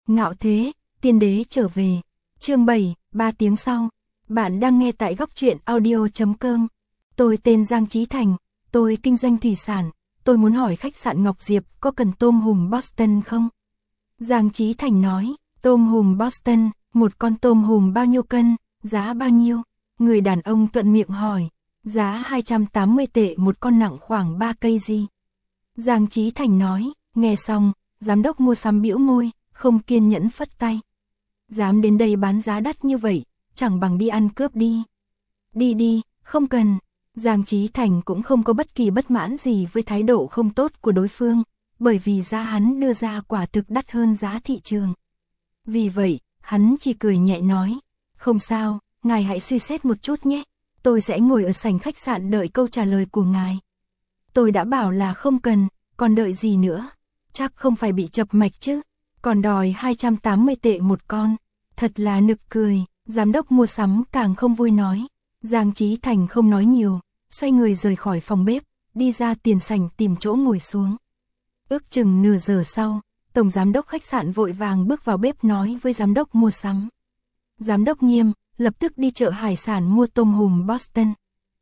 Ngạo thế, tiên đế trở về. Chương 7, 3 tiếng sau. Bạn đang nghe tại góc truyện audio.com. Tôi tên Giang Chí Thành, tôi kinh doanh thủy sản. Tôi muốn hỏi khách sạn Ngọc Diệp có cần tôm hùm Boston không? Giang Chí Thành nói, tôm hùm Boston, một con tôm hùm bao nhiêu cân, giá bao nhiêu? Người đàn ông thuận miệng hỏi, giá 280 tệ một con, nặng khoảng 3 cây gì? Giang Chí Thành nói, nghe xong, giám đốc mua sắm bĩu môi, không kiên nhẫn phất tay. Dám đến đây bán giá đắt như vậy, chẳng bằng đi ăn cướp đi. Đi đi, không cần. Giang Chí Thành cũng không có bất kỳ bất mãn gì với thái độ không tốt của đối phương, bởi vì giá hắn đưa ra quả thực đắt hơn giá thị trường. Vì vậy, hắn chỉ cười nhẹ nói, không sao, ngài hãy suy xét một chút nhé, tôi sẽ ngồi ở sảnh khách sạn đợi câu trả lời của ngài. Tôi đã bảo là không cần, còn đợi gì nữa, chắc không phải bị chập mạch chứ, còn đòi 280 tệ một con, thật là nực cười. Giám đốc mua sắm càng không vui nói. Giang Chí Thành không nói nhiều, xoay người rời khỏi phòng bếp, đi ra tiền sảnh tìm chỗ ngồi xuống. Ước chừng nửa giờ sau, tổng giám đốc khách sạn vội vàng bước vào bếp nói với giám đốc mua sắm. Giám đốc Nghiêm, lập tức đi chợ hải sản mua tôm hùm Boston.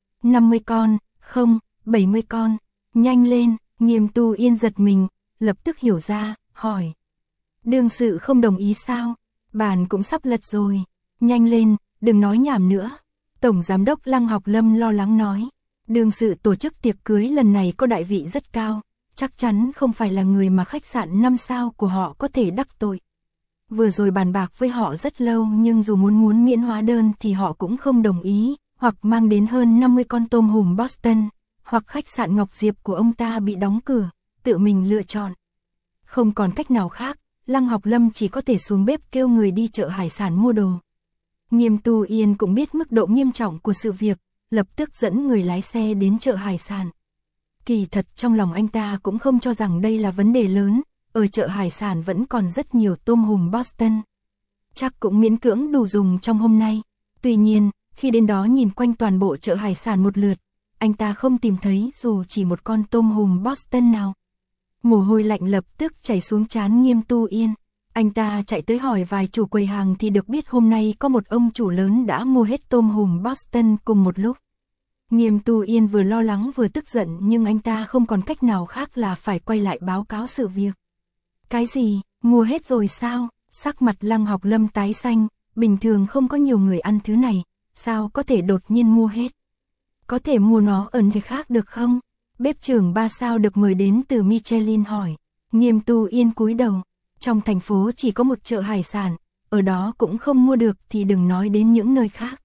50 con, không, 70 con, nhanh lên. Nghiêm Tu Yên giật mình, lập tức hiểu ra, hỏi. Đương sự không đồng ý sao? Bàn cũng sắp lật rồi. Nhanh lên, đừng nói nhảm nữa. Tổng giám đốc Lăng Học Lâm lo lắng nói. Đương sự tổ chức tiệc cưới lần này có đại vị rất cao, chắc chắn không phải là người mà khách sạn 5 sao của họ có thể đắc tội. Vừa rồi bàn bạc với họ rất lâu, nhưng dù muốn miễn hóa đơn thì họ cũng không đồng ý, hoặc mang đến hơn 50 con tôm hùm Boston, hoặc khách sạn Ngọc Diệp của ông ta bị đóng cửa, tự mình lựa chọn. Không còn cách nào khác, Lăng Học Lâm chỉ có thể xuống bếp kêu người đi chợ hải sản mua đồ. Nghiêm Tu Yên cũng biết mức độ nghiêm trọng của sự việc, lập tức dẫn người lái xe đến chợ hải sản. Kỳ thật trong lòng anh ta cũng không cho rằng đây là vấn đề lớn, ở chợ hải sản vẫn còn rất nhiều tôm hùm Boston. Chắc cũng miễn cưỡng đủ dùng trong hôm nay. Tuy nhiên, khi đến đó nhìn quanh toàn bộ chợ hải sản một lượt, anh ta không tìm thấy dù chỉ một con tôm hùm Boston nào. Mồ hôi lạnh lập tức chảy xuống trán Nghiêm Tu Yên. Anh ta chạy tới hỏi vài chủ quầy hàng thì được biết hôm nay có một ông chủ lớn đã mua hết tôm hùm Boston cùng một lúc. Nghiêm Tu Yên vừa lo lắng vừa tức giận, nhưng anh ta không còn cách nào khác là phải quay lại báo cáo sự việc. Cái gì, mua hết rồi sao? Sắc mặt Lăng Học Lâm tái xanh, bình thường không có nhiều người ăn thứ này, sao có thể đột nhiên mua hết? Có thể mua nó ở nơi khác được không? Bếp trưởng 3 sao được mời đến từ Michelin hỏi. Nghiêm Tu Yên cúi đầu. Trong thành phố chỉ có một chợ hải sản, ở đó cũng không mua được thì đừng nói đến những nơi khác.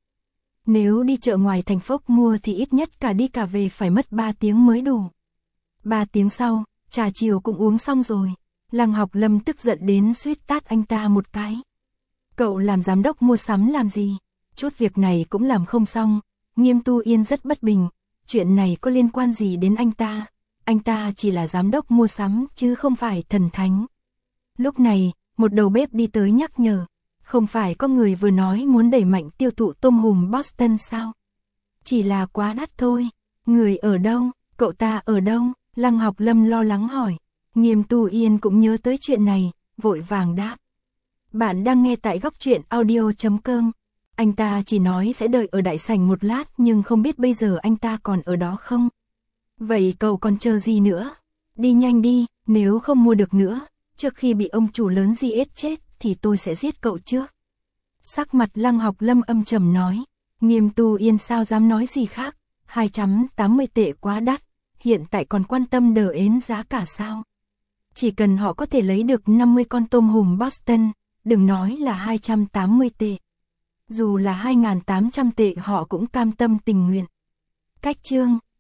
Nếu đi chợ ngoài thành phố mua thì ít nhất cả đi cả về phải mất 3 tiếng mới đủ. 3 tiếng sau, trà chiều cũng uống xong rồi. Lăng Học Lâm tức giận đến suýt tát anh ta một cái. Cậu làm giám đốc mua sắm làm gì? Chút việc này cũng làm không xong. Nghiêm Tu Yên rất bất bình. Chuyện này có liên quan gì đến anh ta? Anh ta chỉ là giám đốc mua sắm chứ không phải thần thánh. Lúc này, một đầu bếp đi tới nhắc nhở. Không phải có người vừa nói muốn đẩy mạnh tiêu thụ tôm hùm Boston sao? Chỉ là quá đắt thôi. Người ở đâu? Cậu ta ở đâu? Lăng Học Lâm lo lắng hỏi. Nghiêm Tu Yên cũng nhớ tới chuyện này, vội vàng đáp. Bạn đang nghe tại góc truyện audio.com. Anh ta chỉ nói sẽ đợi ở đại sảnh một lát, nhưng không biết bây giờ anh ta còn ở đó không? Vậy cậu còn chờ gì nữa? Đi nhanh đi, nếu không mua được nữa, trước khi bị ông chủ lớn giết chết thì tôi sẽ giết cậu trước. Sắc mặt Lăng Học Lâm âm trầm nói. Nghiêm Tu Yên sao dám nói gì khác? 280 tệ quá đắt, hiện tại còn quan tâm đờ ến giá cả sao? Chỉ cần họ có thể lấy được 50 con tôm hùm Boston, đừng nói là 280 tệ. Dù là 2.800 tệ họ cũng cam tâm tình nguyện. Cách chương